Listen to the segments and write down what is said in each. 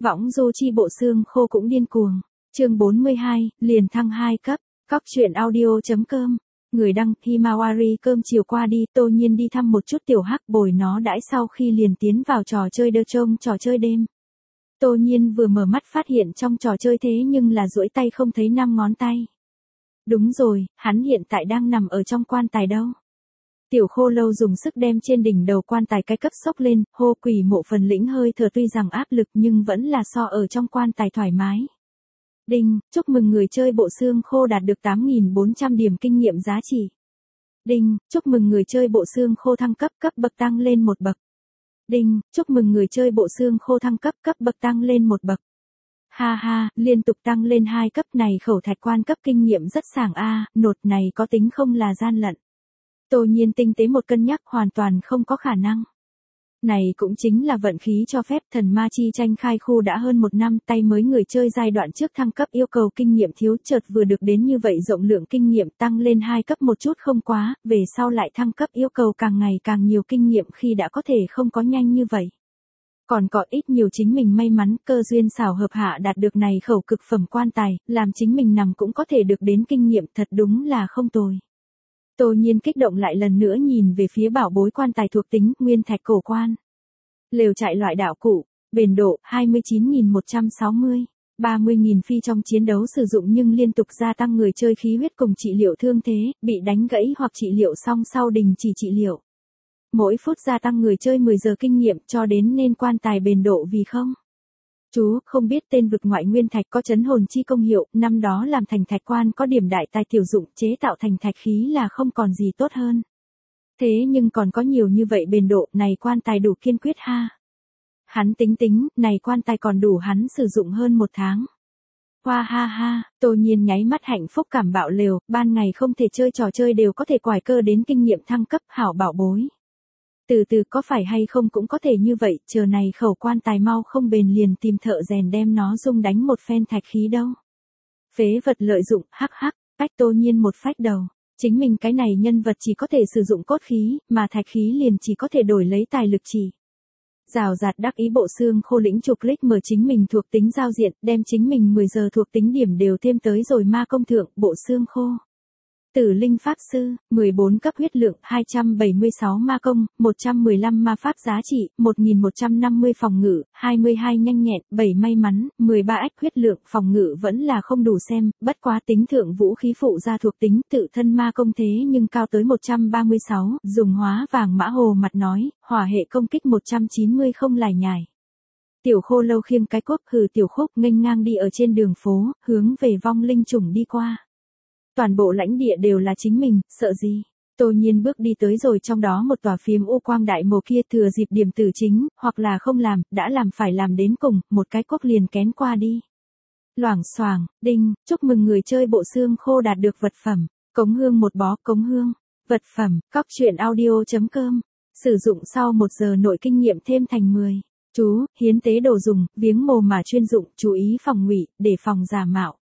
Võng du chi bộ xương khô cũng điên cuồng. Chương 42, liền thăng 2 cấp. Cóc truyện audio.com. Người đăng Himawari. Cơm chiều qua đi, Tô Nhiên đi thăm một chút tiểu hắc bồi nó đãi sau khi liền tiến vào trò chơi đơ trông trò chơi đêm. Tô Nhiên vừa mở mắt phát hiện trong trò chơi thế nhưng là duỗi tay không thấy 5 ngón tay. Đúng rồi, hắn hiện tại đang nằm ở trong quan tài đâu. Tiểu Khô Lâu dùng sức đem trên đỉnh đầu quan tài cái cấp sốc lên, hô Quỷ Mộ phần lĩnh hơi thở tuy rằng áp lực nhưng vẫn là so ở trong quan tài thoải mái. Đinh, chúc mừng người chơi bộ xương khô đạt được 8.400 điểm kinh nghiệm giá trị. Đinh, chúc mừng người chơi bộ xương khô thăng cấp bậc tăng lên 1 bậc. Đinh, chúc mừng người chơi bộ xương khô thăng cấp bậc tăng lên 1 bậc. Ha ha, liên tục tăng lên 2 cấp này khẩu thạch quan cấp kinh nghiệm rất sảng a, nột này có tính không là gian lận. Tô Nhiên tinh tế một cân nhắc hoàn toàn không có khả năng. Này cũng chính là vận khí cho phép. Thần ma chi tranh khai khu đã hơn 1 năm, tay mới người chơi giai đoạn trước thăng cấp yêu cầu kinh nghiệm thiếu, chợt vừa được đến như vậy rộng lượng kinh nghiệm tăng lên 2 cấp một chút không quá, về sau lại thăng cấp yêu cầu càng ngày càng nhiều kinh nghiệm khi đã có thể không có nhanh như vậy. Còn có ít nhiều chính mình may mắn, cơ duyên xảo hợp hạ đạt được này khẩu cực phẩm quan tài, làm chính mình nằm cũng có thể được đến kinh nghiệm, thật đúng là không tồi. Tô Nhiên kích động lại lần nữa nhìn về phía bảo bối quan tài thuộc tính, nguyên thạch cổ quan. Lều trại loại đạo cụ, bền độ 29.160, 30.000 phi trong chiến đấu sử dụng nhưng liên tục gia tăng người chơi khí huyết cùng trị liệu thương thế, bị đánh gãy hoặc trị liệu xong sau đình chỉ trị liệu. Mỗi phút gia tăng người chơi 10 giờ kinh nghiệm cho đến nên quan tài bền độ vì không. Chú, không biết tên vực ngoại nguyên thạch có chấn hồn chi công hiệu, năm đó làm thành thạch quan có điểm đại tài tiểu dụng, chế tạo thành thạch khí là không còn gì tốt hơn. Thế nhưng còn có nhiều như vậy bền độ, này quan tài đủ kiên quyết ha. Hắn tính, này quan tài còn đủ hắn sử dụng hơn 1 tháng. Hoa ha ha, Tô Nhiên nháy mắt hạnh phúc cảm bạo lều, ban ngày không thể chơi trò chơi đều có thể quải cơ đến kinh nghiệm thăng cấp, hảo bảo bối. Từ từ có phải hay không cũng có thể như vậy, chờ này khẩu quan tài mau không bền liền tìm thợ rèn đem nó dung đánh một phen thạch khí đâu. Phế vật lợi dụng, hắc hắc, cách Tô Nhiên một phách đầu. Chính mình cái này nhân vật chỉ có thể sử dụng cốt khí, mà thạch khí liền chỉ có thể đổi lấy tài lực chỉ. Rào rạt đắc ý bộ xương khô lĩnh trục lích mở chính mình thuộc tính giao diện, đem chính mình 10 giờ thuộc tính điểm đều thêm tới rồi ma công thượng, bộ xương khô. Tử linh pháp sư, 14 cấp huyết lượng, 276 ma công, 115 ma pháp giá trị, 1150 phòng ngự, 22 nhanh nhẹn, 7 may mắn, 13 ách huyết lượng, phòng ngự vẫn là không đủ xem, bất quá tính thượng vũ khí phụ ra thuộc tính tự thân ma công thế nhưng cao tới 136, dùng hóa vàng mã hồ mặt nói, hỏa hệ công kích 190 không lải nhải. Tiểu Khô Lâu khiêng cái cốt hừ tiểu khúc nghênh ngang đi ở trên đường phố, hướng về vong linh chủng đi qua. Toàn bộ lãnh địa đều là chính mình, sợ gì? Tô Nhiên bước đi tới rồi trong đó một tòa phiếm u quang đại mộ kia thừa dịp điểm tử chính, hoặc là không làm, đã làm phải làm đến cùng, một cái cốc liền kén qua đi. Loảng xoảng, đinh, chúc mừng người chơi bộ xương khô đạt được vật phẩm, cống hương một bó, cống hương, vật phẩm, cóc truyện audio.com, sử dụng sau 1 giờ nội kinh nghiệm thêm thành 10. Chú, hiến tế đồ dùng, viếng mồ mà chuyên dụng, chú ý phòng ngụy, để phòng giả mạo.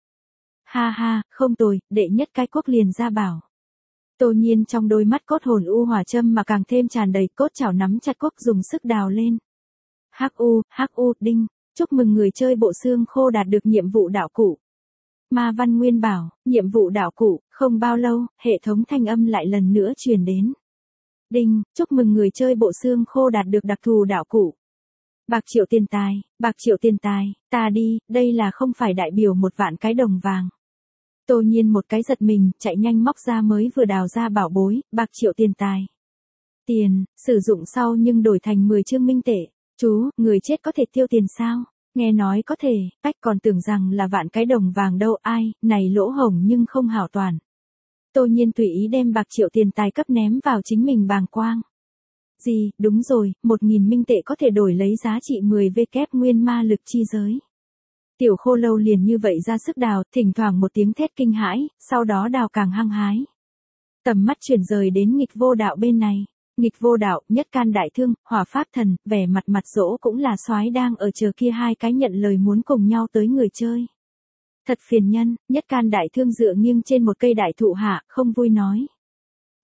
Ha ha, không tồi, đệ nhất cái cốt liền ra bảo. Tô Nhiên trong đôi mắt cốt hồn u hỏa châm mà càng thêm tràn đầy, cốt chảo nắm chặt cốt dùng sức đào lên. Hắc u, đinh, chúc mừng người chơi bộ xương khô đạt được nhiệm vụ đạo cụ. Ma văn nguyên bảo, nhiệm vụ đạo cụ, không bao lâu, hệ thống thanh âm lại lần nữa truyền đến. Đinh, chúc mừng người chơi bộ xương khô đạt được đặc thù đạo cụ. Bạc triệu tiền tài, ta đi, đây là không phải đại biểu 1 vạn cái đồng vàng. Tô Nhiên một cái giật mình, chạy nhanh móc ra mới vừa đào ra bảo bối, bạc triệu tiền tài. Tiền, sử dụng sau nhưng đổi thành 10 trương minh tệ. Chú, người chết có thể tiêu tiền sao? Nghe nói có thể, cách còn tưởng rằng là vạn cái đồng vàng đâu, ai, này lỗ hổng nhưng không hảo toàn. Tô Nhiên tùy ý đem bạc triệu tiền tài cấp ném vào chính mình bàng quang. Gì, đúng rồi, 1.000 minh tệ có thể đổi lấy giá trị 10 vkép nguyên ma lực chi giới. Tiểu Khô Lâu liền như vậy ra sức đào, thỉnh thoảng một tiếng thét kinh hãi, sau đó đào càng hăng hái. Tầm mắt chuyển rời đến nghịch vô đạo bên này. Nghịch vô đạo, nhất can đại thương, hỏa pháp thần, vẻ mặt dỗ cũng là soái đang ở chờ kia 2 cái nhận lời muốn cùng nhau tới người chơi. Thật phiền nhân, nhất can đại thương dựa nghiêng trên một cây đại thụ hạ, không vui nói.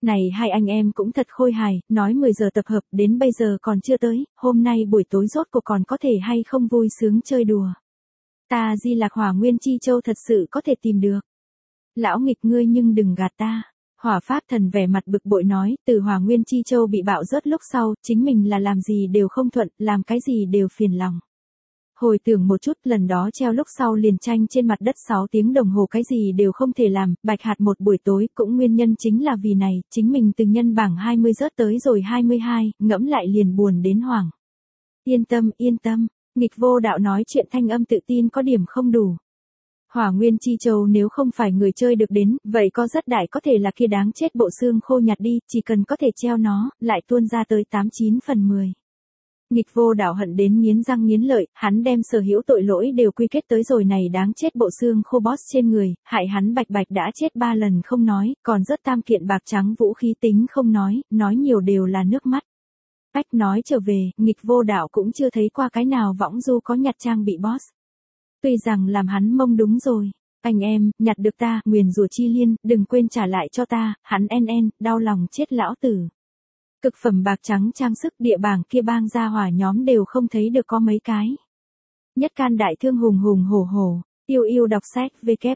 Này hai anh em cũng thật khôi hài, nói 10 giờ tập hợp đến bây giờ còn chưa tới, hôm nay buổi tối rốt cuộc còn có thể hay không vui sướng chơi đùa. Ta Di Lạc Hỏa Nguyên Chi Châu thật sự có thể tìm được. Lão nghịch ngươi nhưng đừng gạt ta. Hỏa Pháp Thần vẻ mặt bực bội nói, từ Hỏa Nguyên Chi Châu bị bạo rớt lúc sau, chính mình là làm gì đều không thuận, làm cái gì đều phiền lòng. Hồi tưởng một chút, lần đó treo lúc sau liền tranh trên mặt đất 6 tiếng đồng hồ cái gì đều không thể làm, bạch hạt một buổi tối, cũng nguyên nhân chính là vì này, chính mình từ nhân bảng 20 rớt tới rồi 22, ngẫm lại liền buồn đến hoảng. Yên tâm, nghịch vô đạo nói chuyện thanh âm tự tin có điểm không đủ. Hỏa Nguyên Chi Châu nếu không phải người chơi được đến, vậy có rất đại có thể là kia đáng chết bộ xương khô nhặt đi, chỉ cần có thể treo nó, lại tuôn ra tới 89 phần 10. Nghịch vô đạo hận đến nghiến răng nghiến lợi, hắn đem sở hữu tội lỗi đều quy kết tới rồi này đáng chết bộ xương khô boss trên người, hại hắn bạch bạch đã chết 3 lần không nói, còn rất tam kiện bạc trắng vũ khí tính không nói nhiều đều là nước mắt. Bách nói trở về, nghịch vô đạo cũng chưa thấy qua cái nào võng du có nhặt trang bị boss. Tuy rằng làm hắn mông đúng rồi. Anh em, nhặt được ta, nguyền rủa chi liên, đừng quên trả lại cho ta, hắn đau lòng chết lão tử. Cực phẩm bạc trắng trang sức địa bảng kia bang gia hỏa nhóm đều không thấy được có mấy cái. Nhất can đại thương hùng hùng hổ hổ, yêu đọc sách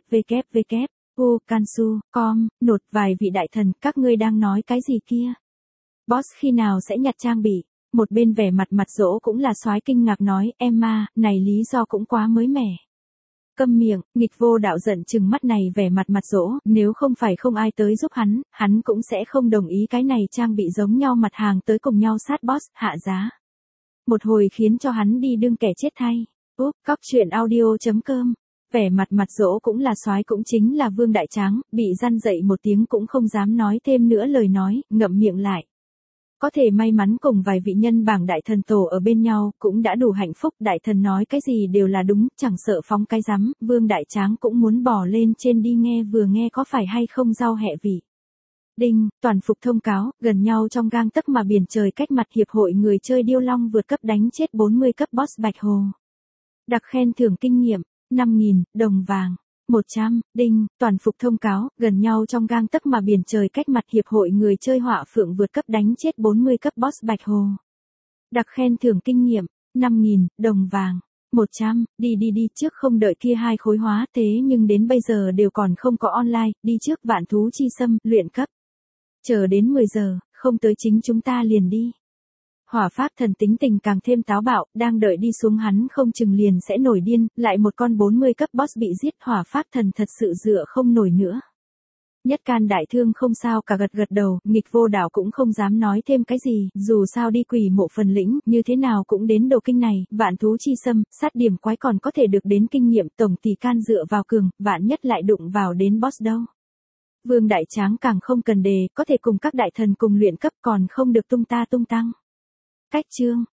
www.ukansu.com, nột vài vị đại thần, các ngươi đang nói cái gì kia? Boss khi nào sẽ nhặt trang bị? Một bên vẻ mặt dỗ cũng là soái kinh ngạc nói, Emma, này lý do cũng quá mới mẻ. Câm miệng, nghịch vô đạo giận chừng mắt này vẻ mặt dỗ, nếu không phải không ai tới giúp hắn cũng sẽ không đồng ý cái này trang bị giống nhau mặt hàng tới cùng nhau sát boss, hạ giá. Một hồi khiến cho hắn đi đương kẻ chết thay. Cóc truyện audio.com. Vẻ mặt dỗ cũng là soái cũng chính là Vương Đại Tráng, bị răn dậy một tiếng cũng không dám nói thêm nữa lời nói, ngậm miệng lại. Có thể may mắn cùng vài vị nhân bảng đại thần tổ ở bên nhau, cũng đã đủ hạnh phúc, đại thần nói cái gì đều là đúng, chẳng sợ phóng cái rắm, Vương Đại Tráng cũng muốn bỏ lên trên đi nghe vừa nghe có phải hay không rau hẹ vị. Đinh, toàn phục thông cáo, gần nhau trong gang tấc mà biển trời cách mặt hiệp hội người chơi điêu long vượt cấp đánh chết 40 cấp boss Bạch Hồ. Đặc khen thưởng kinh nghiệm, 5.000 đồng vàng. 100, đinh, toàn phục thông cáo, gần nhau trong gang tấc mà biển trời cách mặt hiệp hội người chơi họa phượng vượt cấp đánh chết 40 cấp boss Bạch Hồ. Đặc khen thưởng kinh nghiệm, 5.000 đồng vàng. 100, đi trước không đợi kia hai khối hóa thế nhưng đến bây giờ đều còn không có online, đi trước vạn thú chi xâm, luyện cấp. Chờ đến 10 giờ, không tới chính chúng ta liền đi. Hỏa Pháp Thần tính tình càng thêm táo bạo, đang đợi đi xuống hắn không chừng liền sẽ nổi điên, lại một con 40 cấp boss bị giết, Hỏa Pháp Thần thật sự dựa không nổi nữa. Nhất can đại thương không sao cả gật đầu, nghịch vô đạo cũng không dám nói thêm cái gì, dù sao đi quỷ mộ phần lĩnh, như thế nào cũng đến đồ kinh này, vạn thú chi xâm, sát điểm quái còn có thể được đến kinh nghiệm, tổng tỷ can dựa vào cường, vạn nhất lại đụng vào đến boss đâu. Vương Đại Tráng càng không cần đề, có thể cùng các đại thần cùng luyện cấp còn không được tung tăng. Cách chương